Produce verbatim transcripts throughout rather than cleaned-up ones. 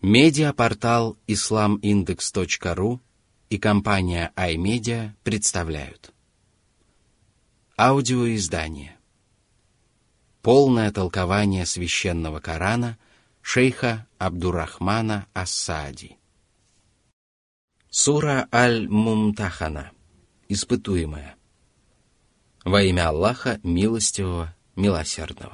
Медиапортал ислам индекс точка ру и компания iMedia представляют аудиоиздание «Полное толкование священного Корана» шейха Абдуррахмана ас-Саади. Сура Аль-Мумтахана. Испытуемая. Во имя Аллаха, милостивого, милосердного.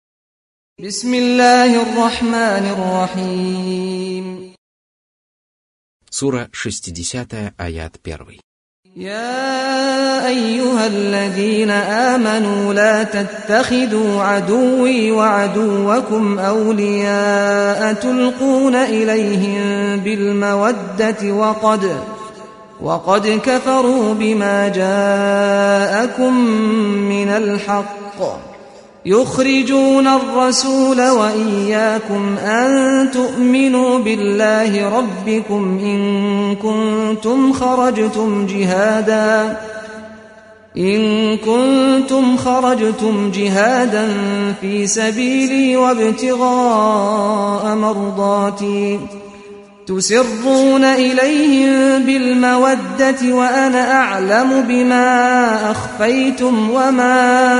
Бисмиллахир-рахманир-рахим. Сура шестидесятая, аят первый. يا أيها الذين آمنوا لا تتخذوا عدوي وعدوكم أولياء تلقون إليهم بالمودة وقد وقد كفروا بما جاءكم من الحق يخرجون الرسول وإياكم أن تؤمنوا بالله ربكم إن كنتم خرجتم جهادا إن كنتم خرجتم جهادا في سبيلي وابتغاء مرضاتي تسرون إليهم بالمودة وأنا أعلم بما أخفيتم وما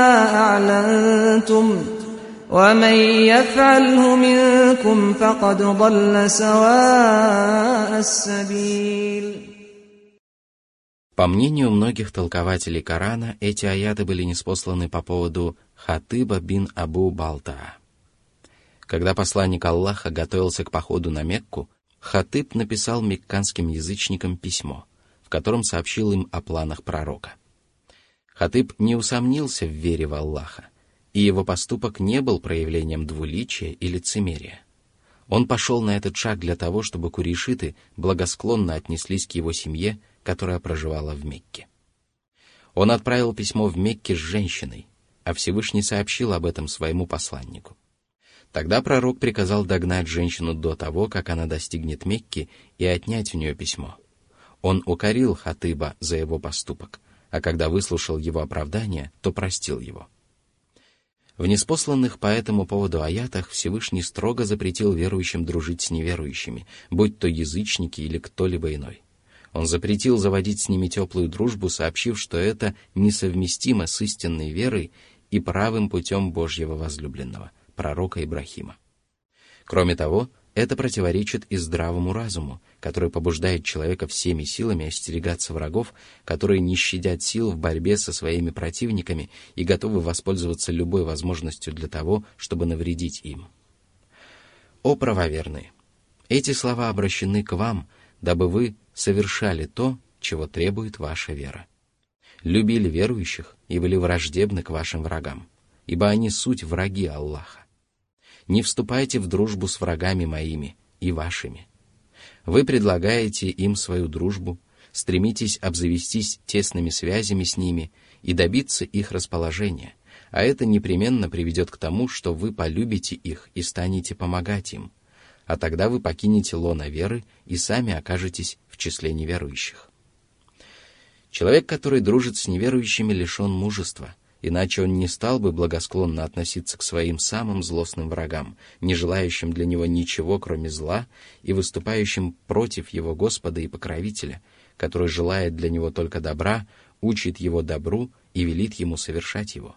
أعلنتم ومن يفعله منكم فقد ضل سواء السبيل. По мнению многих толкователей Корана, эти аяты были ниспосланы по поводу Хатыба бин Абу Балтаа. Когда посланник Аллаха готовился к походу на Мекку, Хатыб написал мекканским язычникам письмо, в котором сообщил им о планах пророка. Хатыб не усомнился в вере в Аллаха, и его поступок не был проявлением двуличия и лицемерия. Он пошел на этот шаг для того, чтобы курейшиты благосклонно отнеслись к его семье, которая проживала в Мекке. Он отправил письмо в Мекке с женщиной, а Всевышний сообщил об этом своему посланнику. Тогда пророк приказал догнать женщину до того, как она достигнет Мекки, и отнять у нее письмо. Он укорил Хатыба за его поступок, а когда выслушал его оправдание, то простил его. В ниспосланных по этому поводу аятах Всевышний строго запретил верующим дружить с неверующими, будь то язычники или кто-либо иной. Он запретил заводить с ними теплую дружбу, сообщив, что это несовместимо с истинной верой и правым путем Божьего возлюбленного, пророка Ибрахима. Кроме того, это противоречит и здравому разуму, который побуждает человека всеми силами остерегаться врагов, которые не щадят сил в борьбе со своими противниками и готовы воспользоваться любой возможностью для того, чтобы навредить им. О правоверные! Эти слова обращены к вам, дабы вы совершали то, чего требует ваша вера. Любили верующих и были враждебны к вашим врагам, ибо они суть враги Аллаха. Не вступайте в дружбу с врагами моими и вашими. Вы предлагаете им свою дружбу, стремитесь обзавестись тесными связями с ними и добиться их расположения, а это непременно приведет к тому, что вы полюбите их и станете помогать им, а тогда вы покинете лоно веры и сами окажетесь в числе неверующих. Человек, который дружит с неверующими, лишен мужества, иначе он не стал бы благосклонно относиться к своим самым злостным врагам, не желающим для него ничего, кроме зла, и выступающим против его Господа и Покровителя, который желает для него только добра, учит его добру и велит ему совершать его.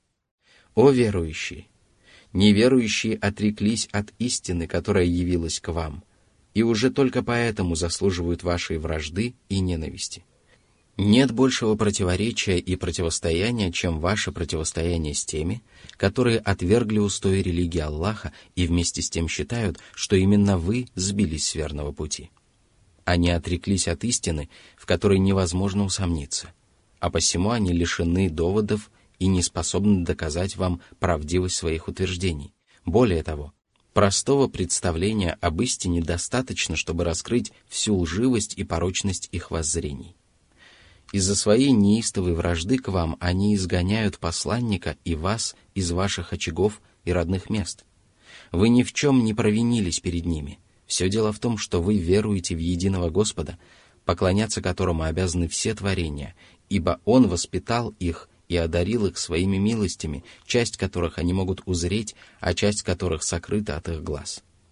О верующие! Неверующие отреклись от истины, которая явилась к вам, и уже только поэтому заслуживают вашей вражды и ненависти. Нет большего противоречия и противостояния, чем ваше противостояние с теми, которые отвергли устои религии Аллаха и вместе с тем считают, что именно вы сбились с верного пути. Они отреклись от истины, в которой невозможно усомниться, а посему они лишены доводов и не способны доказать вам правдивость своих утверждений. Более того, простого представления об истине достаточно, чтобы раскрыть всю лживость и порочность их воззрений. Из-за своей неистовой вражды к вам они изгоняют посланника и вас из ваших очагов и родных мест. Вы ни в чем не провинились перед ними. Все дело в том, что вы веруете в единого Господа, поклоняться которому обязаны все творения, ибо Он воспитал их и одарил их своими милостями, часть которых они могут узреть, а часть которых сокрыта от их глаз.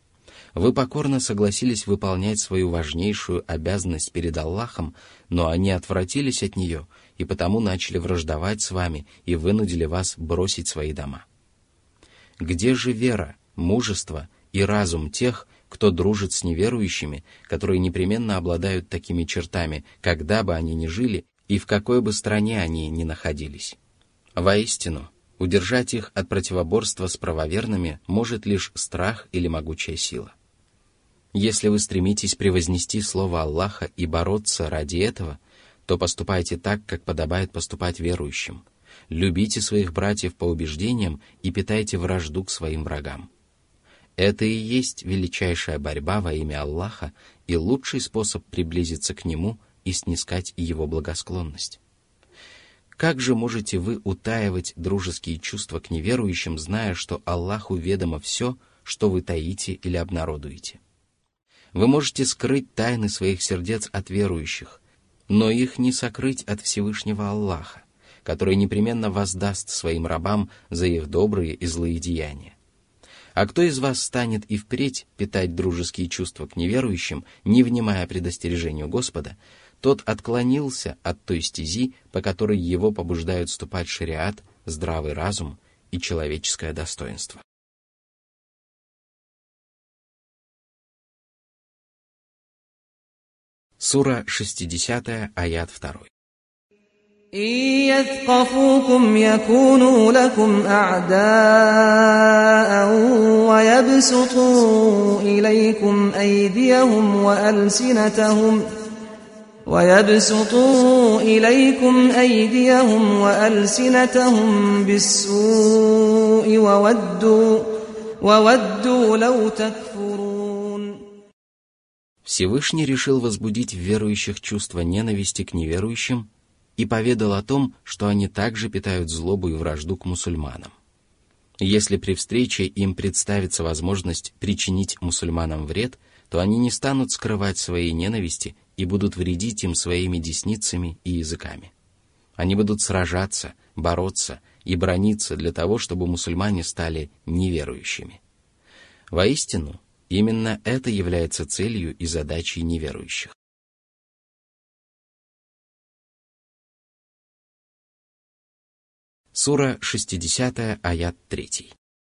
Вы покорно согласились выполнять свою важнейшую обязанность перед Аллахом, но они отвратились от нее и потому начали враждовать с вами и вынудили вас бросить свои дома. Где же вера, мужество и разум тех, кто дружит с неверующими, которые непременно обладают такими чертами, когда бы они ни жили и в какой бы стране они ни находились? Воистину, удержать их от противоборства с правоверными может лишь страх или могучая сила. Если вы стремитесь превознести слово Аллаха и бороться ради этого, то поступайте так, как подобает поступать верующим. Любите своих братьев по убеждениям и питайте вражду к своим врагам. Это и есть величайшая борьба во имя Аллаха и лучший способ приблизиться к Нему и снискать Его благосклонность. Как же можете вы утаивать дружеские чувства к неверующим, зная, что Аллаху ведомо все, что вы таите или обнародуете? Вы можете скрыть тайны своих сердец от верующих, но их не сокрыть от Всевышнего Аллаха, который непременно воздаст своим рабам за их добрые и злые деяния. А кто из вас станет и впредь питать дружеские чувства к неверующим, не внимая предостережению Господа, тот отклонился от той стези, по которой его побуждают ступать шариат, здравый разум и человеческое достоинство. Сура шестидесятая, аят второй. إن يثقفوكم يكونوا لكم أعداء ويبسطوا إليكم أيديهم وألسنتهم ويبسطوا إليكم أيديهم وألسنتهم بالسوء وودوا وودوا لو تكفرون. Всевышний решил возбудить в верующих чувство ненависти к неверующим и поведал о том, что они также питают злобу и вражду к мусульманам. Если при встрече им представится возможность причинить мусульманам вред, то они не станут скрывать своей ненависти и будут вредить им своими десницами и языками. Они будут сражаться, бороться и браниться для того, чтобы мусульмане стали неверующими. Воистину, именно это является целью и задачей неверующих. Сура шестидесятая, аят третий.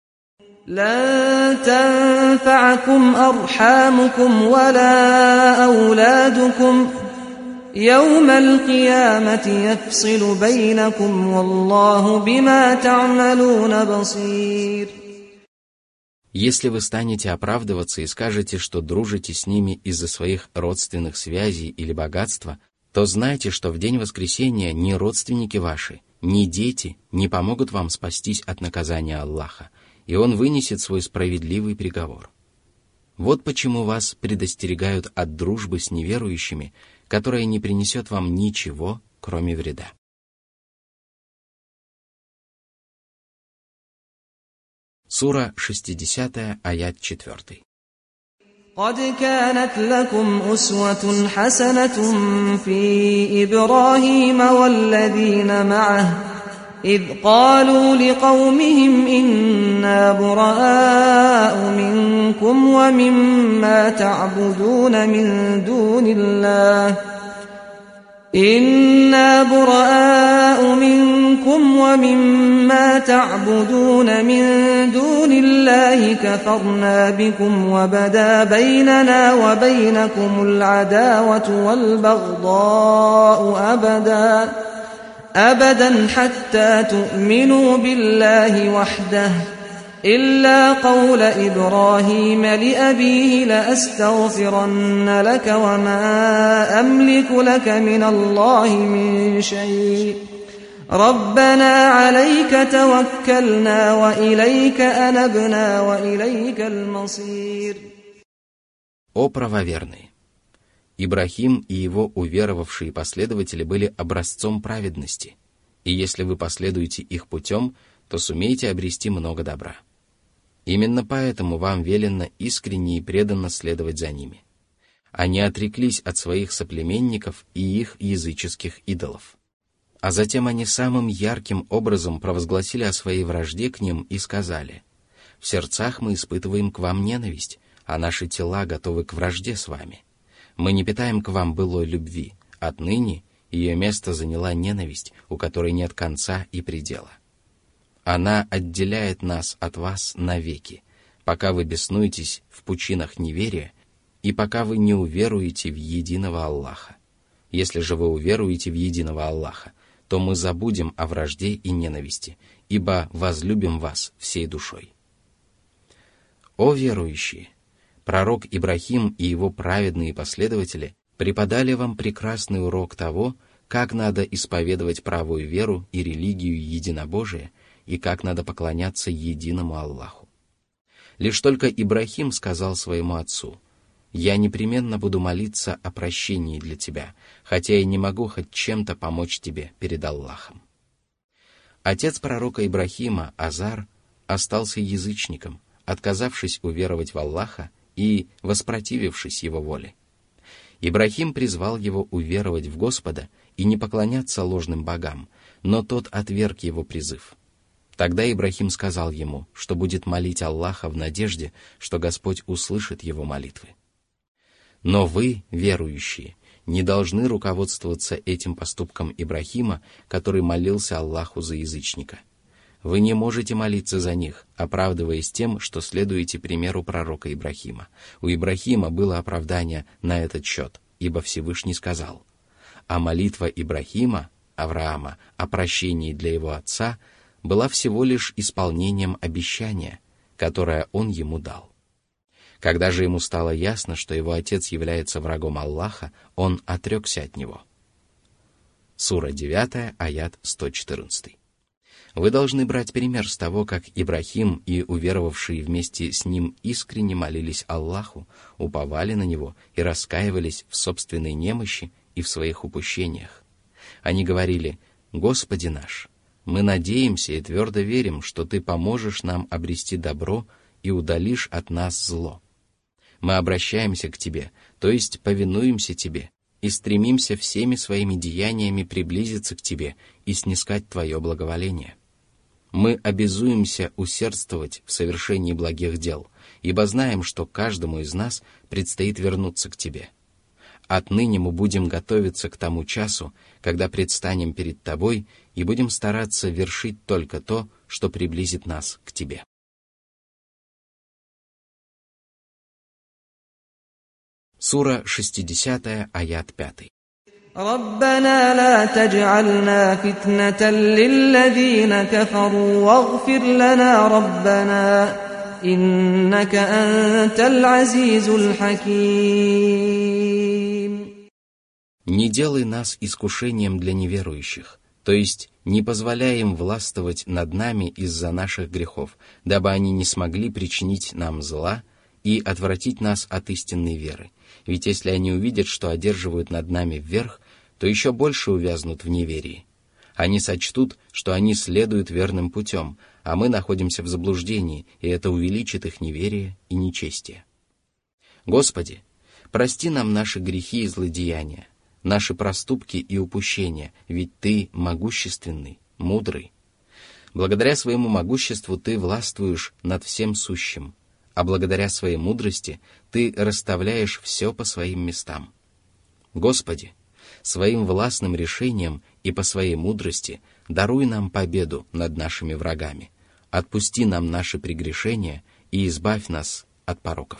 لن تنفعكم أرحامكم ولا أولادكم يوم القيامة يفصل بينكم والله بما تعملون بصير. Если вы станете оправдываться и скажете, что дружите с ними из-за своих родственных связей или богатства, то знайте, что в день воскресения ни родственники ваши, ни дети не помогут вам спастись от наказания Аллаха, и Он вынесет свой справедливый приговор. Вот почему вас предостерегают от дружбы с неверующими, которая не принесет вам ничего, кроме вреда. Сура шестидесятая, аят четвертый. قد كانت لكم أسوة حسنة في إبراهيم والذين معه إذ قالوا لقومهم إنا براء منكم ومما تعبدون من دون الله إنا براء منكم ومما تعبدون من دون الله كفرنا بكم وبدا بيننا وبينكم العداوة والبغضاء أبدا أبدا حتى تؤمنوا بالله وحده إلا قول إبراهيم لأبيه لأستغفرن لك وما أملك لك من الله من شيء ربنا عليك توكلنا وإليك أنبنا وإليك المصير. О правоверные! Ибрахим и его уверовавшие последователи были образцом праведности, и если вы последуете их путем, то сумеете обрести много добра. Именно поэтому вам велено искренне и преданно следовать за ними. Они отреклись от своих соплеменников и их языческих идолов. А затем они самым ярким образом провозгласили о своей вражде к ним и сказали: «В сердцах мы испытываем к вам ненависть, а наши тела готовы к вражде с вами. Мы не питаем к вам былой любви. Отныне ее место заняла ненависть, у которой нет конца и предела. Она отделяет нас от вас навеки, пока вы беснуетесь в пучинах неверия и пока вы не уверуете в единого Аллаха. Если же вы уверуете в единого Аллаха, то мы забудем о вражде и ненависти, ибо возлюбим вас всей душой. О верующие! Пророк Ибрахим и его праведные последователи преподали вам прекрасный урок того, как надо исповедовать правую веру и религию единобожия, и как надо поклоняться единому Аллаху. Лишь только Ибрахим сказал своему отцу: «Я непременно буду молиться о прощении для тебя, хотя и не могу хоть чем-то помочь тебе перед Аллахом». Отец пророка Ибрахима, Азар, остался язычником, отказавшись уверовать в Аллаха и воспротивившись его воле. Ибрахим призвал его уверовать в Господа и не поклоняться ложным богам, но тот отверг его призыв. Тогда Ибрахим сказал ему, что будет молить Аллаха в надежде, что Господь услышит его молитвы. Но вы, верующие, не должны руководствоваться этим поступком Ибрахима, который молился Аллаху за язычника. Вы не можете молиться за них, оправдываясь тем, что следуете примеру пророка Ибрахима. У Ибрахима было оправдание на этот счет, ибо Всевышний сказал: «А молитва Ибрахима, Авраама, о прощении для его отца была всего лишь исполнением обещания, которое он ему дал». Когда же ему стало ясно, что его отец является врагом Аллаха, он отрекся от него. Сура девять, аят сто четырнадцать. Вы должны брать пример с того, как Ибрахим и уверовавшие вместе с ним искренне молились Аллаху, уповали на Него и раскаивались в собственной немощи и в своих упущениях. Они говорили: «Господи наш, мы надеемся и твердо верим, что Ты поможешь нам обрести добро и удалишь от нас зло. Мы обращаемся к Тебе, то есть повинуемся Тебе, и стремимся всеми своими деяниями приблизиться к Тебе и снискать Твое благоволение. Мы обязуемся усердствовать в совершении благих дел, ибо знаем, что каждому из нас предстоит вернуться к Тебе. Отныне мы будем готовиться к тому часу, когда предстанем перед Тобой и будем стараться вершить только то, что приблизит нас к Тебе». Сура шестьдесят, аят пять. ربنا لا تجعلنا فتنة للذين كفروا واغفر لنا ربنا إنك أنت العزيز الحكيم. Не делай нас искушением для неверующих, то есть не позволяй им властвовать над нами из-за наших грехов, дабы они не смогли причинить нам зла и отвратить нас от истинной веры. Ведь если они увидят, что одерживают над нами вверх, то еще больше увязнут в неверии. Они сочтут, что они следуют верным путем, а мы находимся в заблуждении, и это увеличит их неверие и нечестие. Господи, прости нам наши грехи и злодеяния, наши проступки и упущения, ведь Ты могущественный, мудрый. Благодаря своему могуществу Ты властвуешь над всем сущим, а благодаря своей мудрости Ты расставляешь все по своим местам. Господи, своим властным решением и по своей мудрости даруй нам победу над нашими врагами, отпусти нам наши прегрешения и избавь нас от пороков.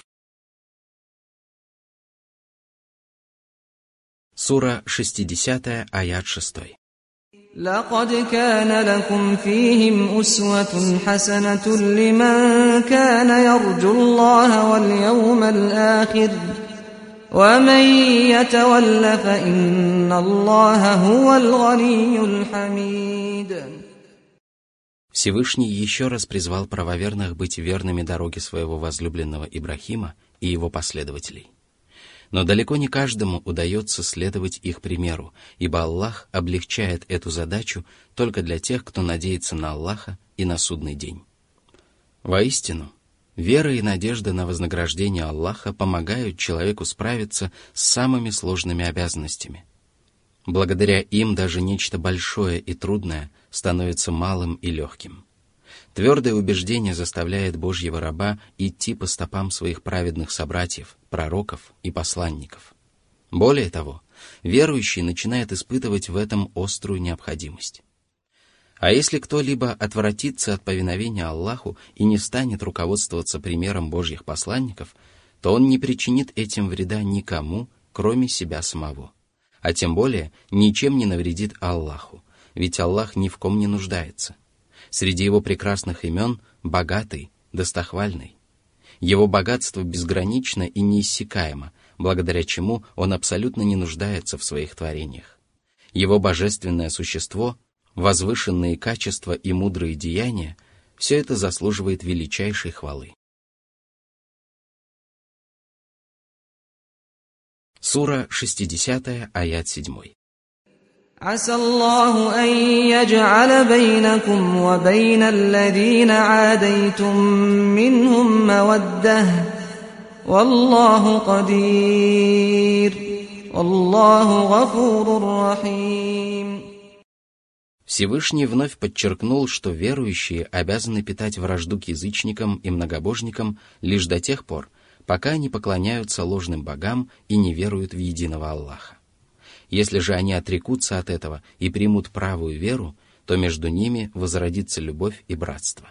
Сура шестьдесят, аят шесть. لقد كان لكم فيهم أسوة حسنة لمن كان يرجو الله واليوم الآخر ومن يتول فإن الله هو الغني الحميد. Всевышний еще раз призвал правоверных быть верными дороге своего возлюбленного Ибрахима и его последователей. Но далеко не каждому удается следовать их примеру, ибо Аллах облегчает эту задачу только для тех, кто надеется на Аллаха и на судный день. Воистину, вера и надежда на вознаграждение Аллаха помогают человеку справиться с самыми сложными обязанностями. Благодаря им даже нечто большое и трудное становится малым и легким. Твердое убеждение заставляет Божьего раба идти по стопам своих праведных собратьев, пророков и посланников. Более того, верующий начинает испытывать в этом острую необходимость. А если кто-либо отвратится от повиновения Аллаху и не станет руководствоваться примером Божьих посланников, то он не причинит этим вреда никому, кроме себя самого. А тем более ничем не навредит Аллаху, ведь Аллах ни в ком не нуждается. Среди его прекрасных имен – богатый, достохвальный. Его богатство безгранично и неиссякаемо, благодаря чему он абсолютно не нуждается в своих творениях. Его божественное существо, возвышенные качества и мудрые деяния – все это заслуживает величайшей хвалы. Сура шестидесятая, аят седьмой. عسى الله أن يجعل بينكم وبين الذين عاديتم منهم مودة والله قدير والله غفور رحيم. Всевышний вновь подчеркнул, что верующие обязаны питать вражду к язычникам и многобожникам лишь до тех пор, пока они поклоняются ложным богам и не веруют в единого Аллаха. Если же они отрекутся от этого и примут правую веру, то между ними возродится любовь и братство.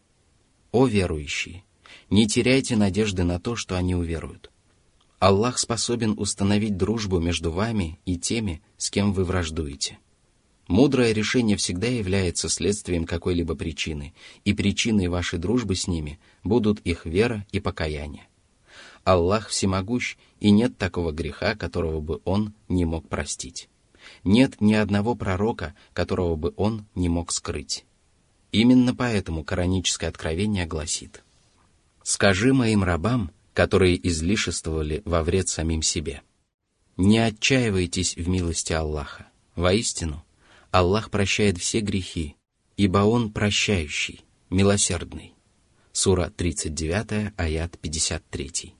О верующие! Не теряйте надежды на то, что они уверуют. Аллах способен установить дружбу между вами и теми, с кем вы враждуете. Мудрое решение всегда является следствием какой-либо причины, и причиной вашей дружбы с ними будут их вера и покаяние. Аллах всемогущ, и нет такого греха, которого бы Он не мог простить. Нет ни одного пророка, которого бы Он не мог скрыть. Именно поэтому кораническое откровение гласит: «Скажи моим рабам, которые излишествовали во вред самим себе: не отчаивайтесь в милости Аллаха. Воистину, Аллах прощает все грехи, ибо Он прощающий, милосердный». Сура тридцать девятая, аят пятьдесят три.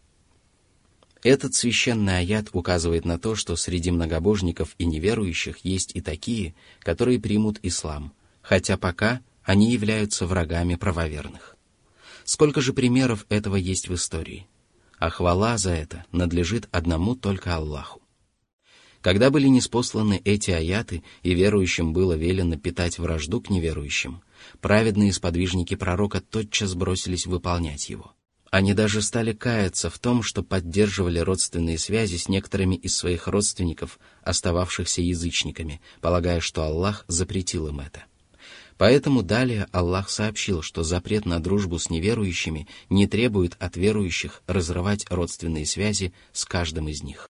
Этот священный аят указывает на то, что среди многобожников и неверующих есть и такие, которые примут ислам, хотя пока они являются врагами правоверных. Сколько же примеров этого есть в истории? А хвала за это надлежит одному только Аллаху. Когда были ниспосланы эти аяты, и верующим было велено питать вражду к неверующим, праведные сподвижники пророка тотчас бросились выполнять его. Они даже стали каяться в том, что поддерживали родственные связи с некоторыми из своих родственников, остававшихся язычниками, полагая, что Аллах запретил им это. Поэтому далее Аллах сообщил, что запрет на дружбу с неверующими не требует от верующих разрывать родственные связи с каждым из них.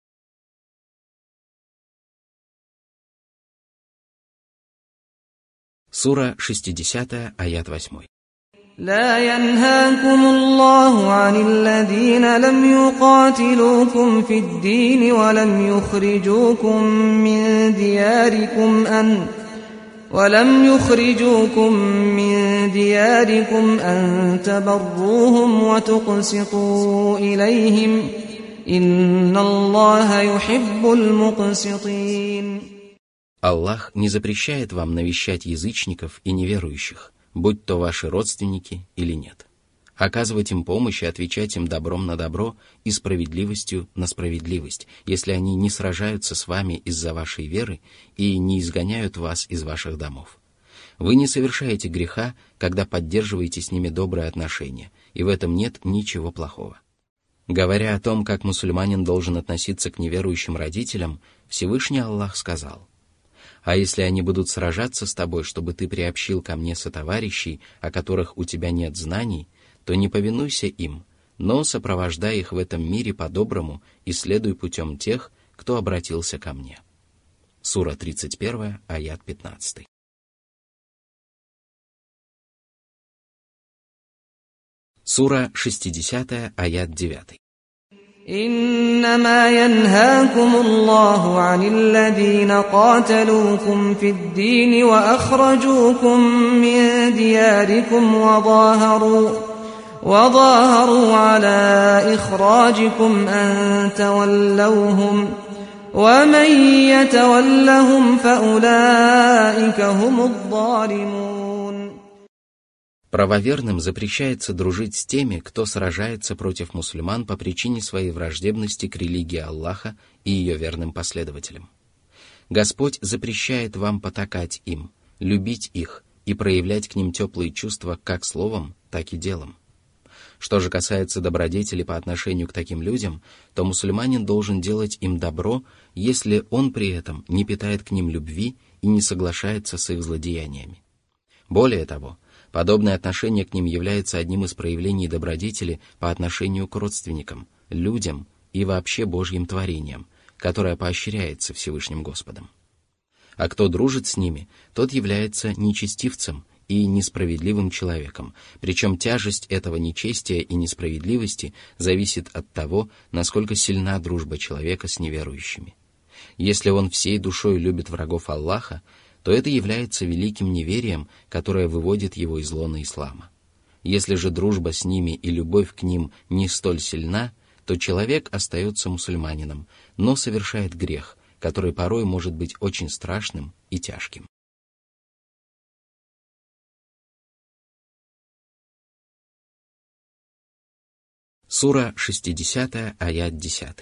Сура шестидесятая, аят восьмой. لا ينهاكم الله عن الذين لم يقاتلوكم في الدين ولم يخرجوكم من دياركم أن ولم يخرجوكم من دياركم أن تبروهم وتقسطوا إليهم إن الله يحب المقسطين. Аллах не запрещает вам навещать язычников и неверующих, будь то ваши родственники или нет, оказывать им помощь и отвечать им добром на добро и справедливостью на справедливость, если они не сражаются с вами из-за вашей веры и не изгоняют вас из ваших домов. Вы не совершаете греха, когда поддерживаете с ними добрые отношения, и в этом нет ничего плохого. Говоря о том, как мусульманин должен относиться к неверующим родителям, Всевышний Аллах сказал: «А если они будут сражаться с тобой, чтобы ты приобщил ко мне сотоварищей, о которых у тебя нет знаний, то не повинуйся им, но сопровождай их в этом мире по-доброму и следуй путем тех, кто обратился ко мне». Сура тридцать первая, аят пятнадцатый. Сура шестидесятая, аят девятый. إنما ينهاكم الله عن الذين قاتلوكم في الدين وأخرجوكم من دياركم وظاهروا وظاهروا على إخراجكم أن تولوهم ومن يتولهم فأولئك هم الظالمون. Правоверным запрещается дружить с теми, кто сражается против мусульман по причине своей враждебности к религии Аллаха и ее верным последователям. Господь запрещает вам потакать им, любить их и проявлять к ним теплые чувства как словом, так и делом. Что же касается добродетели по отношению к таким людям, то мусульманин должен делать им добро, если он при этом не питает к ним любви и не соглашается с их злодеяниями. Более того, подобное отношение к ним является одним из проявлений добродетели по отношению к родственникам, людям и вообще Божьим творениям, которое поощряется Всевышним Господом. А кто дружит с ними, тот является нечестивцем и несправедливым человеком, причем тяжесть этого нечестия и несправедливости зависит от того, насколько сильна дружба человека с неверующими. Если он всей душой любит врагов Аллаха, то это является великим неверием, которое выводит его из лона ислама. Если же дружба с ними и любовь к ним не столь сильна, то человек остается мусульманином, но совершает грех, который порой может быть очень страшным и тяжким. Сура шестидесятая, аят десятый.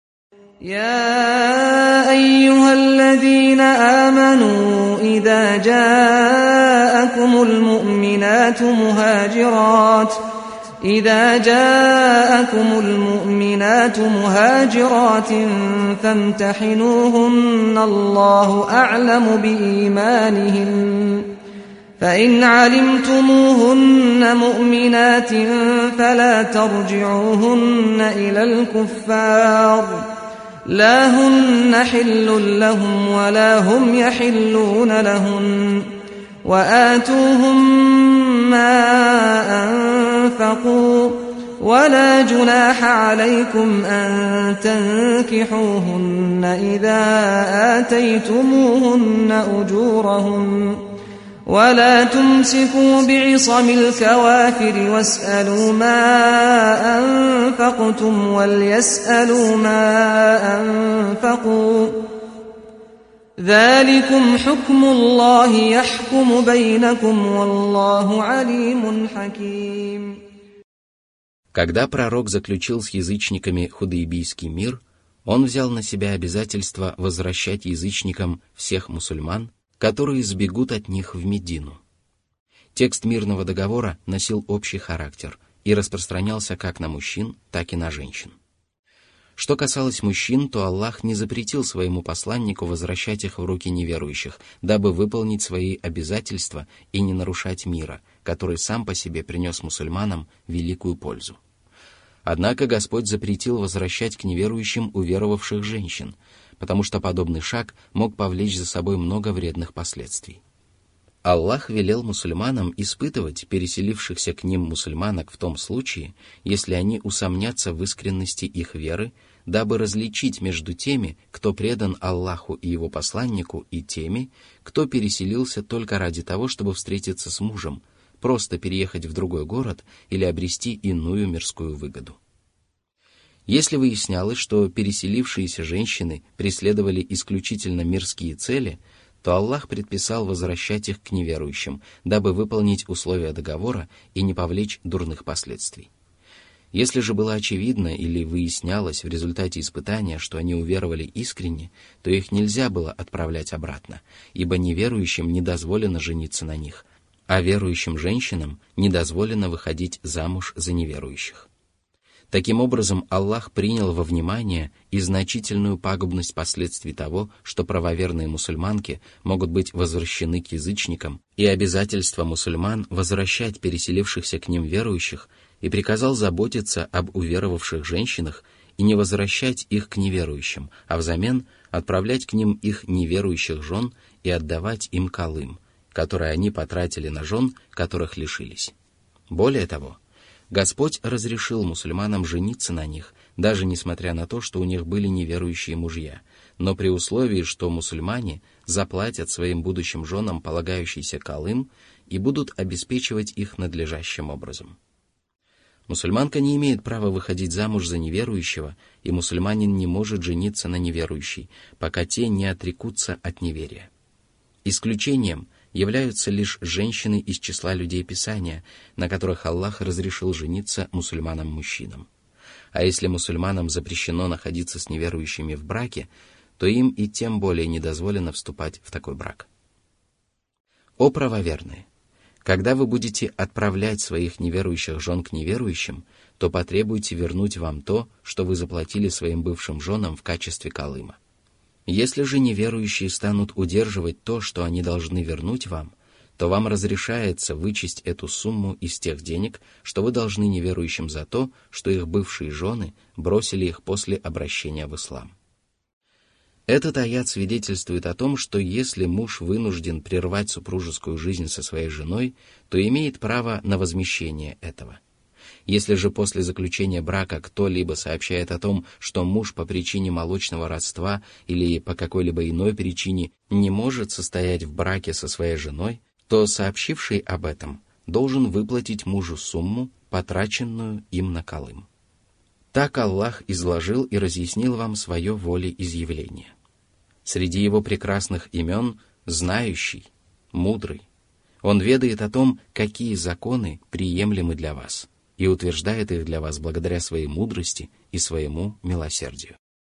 يا أيها الذين آمنوا إذا جاءكم المؤمنات مهاجرات إذا جاءكم المؤمنات مهاجرات فامتحنوهن الله أعلم بإيمانهن فإن علمتموهن مؤمنات فلا ترجعوهن إلى الكفار لا هن حل لهم ولا هم يحلون لهن وآتوهم ما أنفقوا ولا جناح عليكم أن تنكحوهن إذا آتيتموهن أجورهن ولا تمسكوا بعصم الكوافر واسألوا ما أنفقتم وليسألوا ما أنفقوا ذلكم حكم الله يحكم بينكم والله عليم حكيم. Когда пророк заключил с язычниками худайбийский мир, он взял на себя обязательство возвращать язычникам всех мусульман, которые сбегут от них в Медину. Текст мирного договора носил общий характер и распространялся как на мужчин, так и на женщин. Что касалось мужчин, то Аллах не запретил своему посланнику возвращать их в руки неверующих, дабы выполнить свои обязательства и не нарушать мира, который сам по себе принес мусульманам великую пользу. Однако Господь запретил возвращать к неверующим уверовавших женщин, потому что подобный шаг мог повлечь за собой много вредных последствий. Аллах велел мусульманам испытывать переселившихся к ним мусульманок в том случае, если они усомнятся в искренности их веры, дабы различить между теми, кто предан Аллаху и его посланнику, и теми, кто переселился только ради того, чтобы встретиться с мужем, просто переехать в другой город или обрести иную мирскую выгоду. Если выяснялось, что переселившиеся женщины преследовали исключительно мирские цели, то Аллах предписал возвращать их к неверующим, дабы выполнить условия договора и не повлечь дурных последствий. Если же было очевидно или выяснялось в результате испытания, что они уверовали искренне, то их нельзя было отправлять обратно, ибо неверующим не дозволено жениться на них, а верующим женщинам не дозволено выходить замуж за неверующих. Таким образом, Аллах принял во внимание и значительную пагубность последствий того, что правоверные мусульманки могут быть возвращены к язычникам, и обязательство мусульман возвращать переселившихся к ним верующих, и приказал заботиться об уверовавших женщинах и не возвращать их к неверующим, а взамен отправлять к ним их неверующих жен и отдавать им калым, которые они потратили на жен, которых лишились. Более того, Господь разрешил мусульманам жениться на них, даже несмотря на то, что у них были неверующие мужья, но при условии, что мусульмане заплатят своим будущим женам полагающийся калым и будут обеспечивать их надлежащим образом. Мусульманка не имеет права выходить замуж за неверующего, и мусульманин не может жениться на неверующей, пока те не отрекутся от неверия. Исключением являются лишь женщины из числа людей Писания, на которых Аллах разрешил жениться мусульманам-мужчинам. А если мусульманам запрещено находиться с неверующими в браке, то им и тем более не дозволено вступать в такой брак. О правоверные! Когда вы будете отправлять своих неверующих жен к неверующим, то потребуйте вернуть вам то, что вы заплатили своим бывшим женам в качестве калыма. Если же неверующие станут удерживать то, что они должны вернуть вам, то вам разрешается вычесть эту сумму из тех денег, что вы должны неверующим за то, что их бывшие жены бросили их после обращения в ислам. Этот аят свидетельствует о том, что если муж вынужден прервать супружескую жизнь со своей женой, то имеет право на возмещение этого. Если же после заключения брака кто-либо сообщает о том, что муж по причине молочного родства или по какой-либо иной причине не может состоять в браке со своей женой, то сообщивший об этом должен выплатить мужу сумму, потраченную им на калым. Так Аллах изложил и разъяснил вам свое волеизъявление. Среди его прекрасных имен – знающий, мудрый. Он ведает о том, какие законы приемлемы для вас, и утверждает их для вас благодаря своей мудрости и своему милосердию.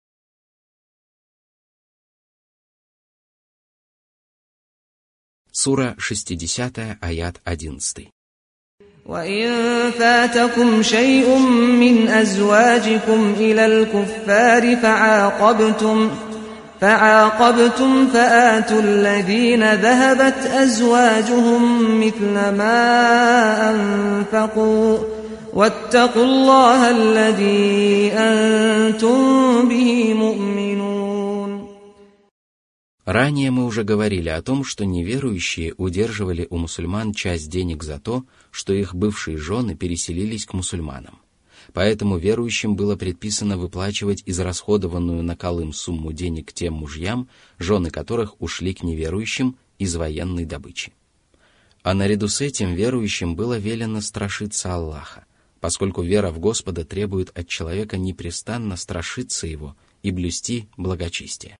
Сура шестидесятая, аят одиннадцатый. وَإِن فَاتَكُمْ شَيْءٌ مِّنْ أَزْوَاجِكُمْ إِلَى الْكُفَّارِ فَعَاقَبْتُمْ فَعَاقَبْتُمْ فَآتُوا الَّذِينَ ذَهَبَتْ أَزْوَاجُهُمْ مِثْلَ مَا أَنفَقُوا وَاتَّقُوا اللَّهَ الَّذِي أَنتُم بِهِ مُؤْمِنُونَ. Ранее мы уже говорили о том, что неверующие удерживали у мусульман часть денег за то, что их бывшие жены переселились к мусульманам. Поэтому верующим было предписано выплачивать израсходованную на калым сумму денег тем мужьям, жены которых ушли к неверующим из военной добычи. А наряду с этим верующим было велено страшиться Аллаха, поскольку вера в Господа требует от человека непрестанно страшиться Его и блюсти благочестие.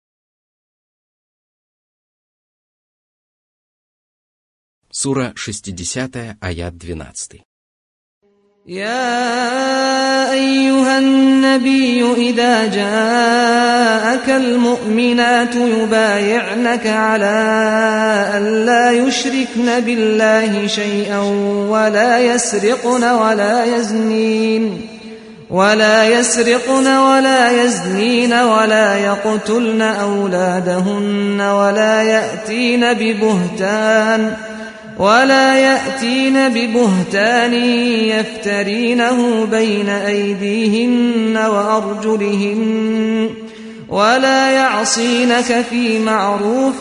Сура шестидесятая, аят двенадцатый. يا أيها النبي إذا جاءك المؤمنات يبايعنك على أن لا يشركن بالله شيئا ولا يسرقن ولا يزنين ولا يسرقن ولا يزنين ولا يقتلن أولادهن ولا يأتين ببهتان ولا يأتين ببهتان يفترينه بين أيديهن وأرجلهن ولا يعصينك في معروف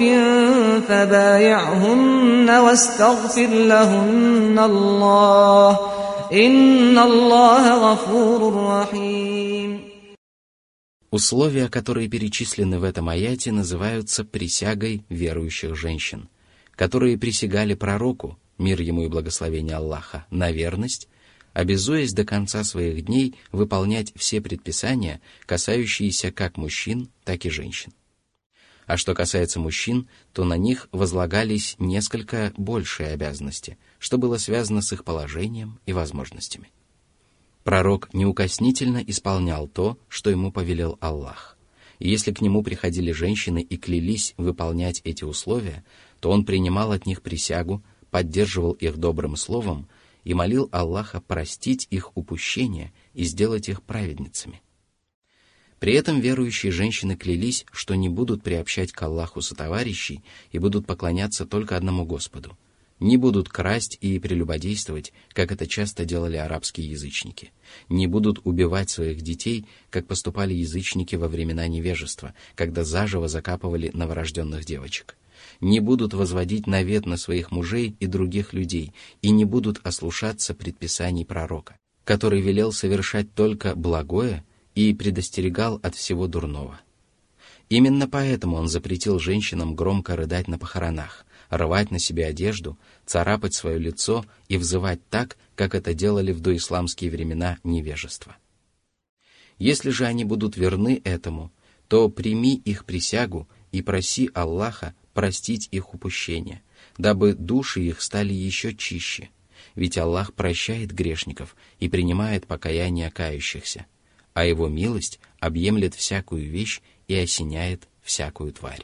فبايعهن واستغفر لهن الله إن الله غفور رحيم. Условия, которые перечислены в этом аяте, называются присягой верующих женщин, которые присягали пророку, мир ему и благословение Аллаха, на верность, обязуясь до конца своих дней выполнять все предписания, касающиеся как мужчин, так и женщин. А что касается мужчин, то на них возлагались несколько большие обязанности, что было связано с их положением и возможностями. Пророк неукоснительно исполнял то, что ему повелел Аллах. И если к нему приходили женщины и клялись выполнять эти условия, то он принимал от них присягу, поддерживал их добрым словом и молил Аллаха простить их упущения и сделать их праведницами. При этом верующие женщины клялись, что не будут приобщать к Аллаху сотоварищей и будут поклоняться только одному Господу, не будут красть и прелюбодействовать, как это часто делали арабские язычники, не будут убивать своих детей, как поступали язычники во времена невежества, когда заживо закапывали новорожденных девочек, не будут возводить навет на своих мужей и других людей и не будут ослушаться предписаний пророка, который велел совершать только благое и предостерегал от всего дурного. Именно поэтому он запретил женщинам громко рыдать на похоронах, рвать на себе одежду, царапать свое лицо и взывать так, как это делали в доисламские времена невежества. Если же они будут верны этому, то прими их присягу и проси Аллаха простить их упущения, дабы души их стали еще чище, ведь Аллах прощает грешников и принимает покаяние кающихся, а Его милость объемлет всякую вещь и осеняет всякую тварь.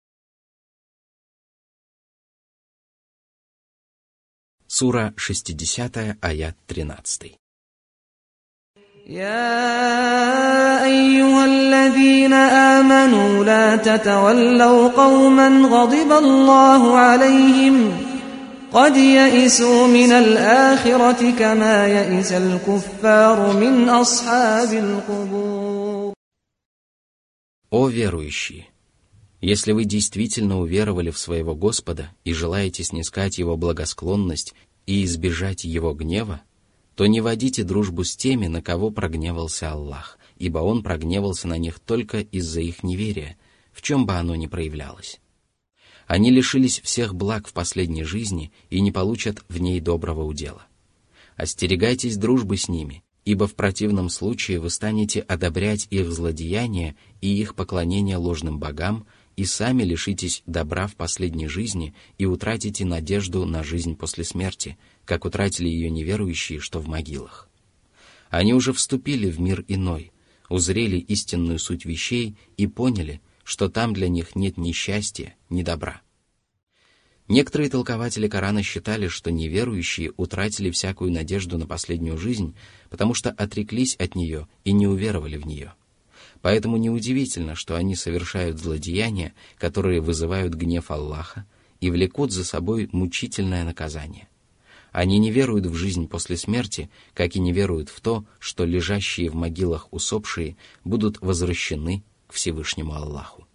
Сура шестидесятая, аят тринадцатый. يا أيها الذين آمنوا لا تتولوا قوما غضب الله عليهم قد يئسوا من الآخرة كما يئس الكفار من أصحاب القبور. О верующие! Если вы действительно уверовали в своего Господа и желаете снискать Его благосклонность и избежать Его гнева, то не водите дружбу с теми, на кого прогневался Аллах, ибо Он прогневался на них только из-за их неверия, в чем бы оно ни проявлялось. Они лишились всех благ в последней жизни и не получат в ней доброго удела. Остерегайтесь дружбы с ними, ибо в противном случае вы станете одобрять их злодеяния и их поклонение ложным богам, и сами лишитесь добра в последней жизни и утратите надежду на жизнь после смерти, как утратили ее неверующие, что в могилах. Они уже вступили в мир иной, узрели истинную суть вещей и поняли, что там для них нет ни счастья, ни добра. Некоторые толкователи Корана считали, что неверующие утратили всякую надежду на последнюю жизнь, потому что отреклись от нее и не уверовали в нее. Поэтому неудивительно, что они совершают злодеяния, которые вызывают гнев Аллаха и влекут за собой мучительное наказание. Они не веруют в жизнь после смерти, как и не веруют в то, что лежащие в могилах усопшие будут возвращены к Всевышнему Аллаху.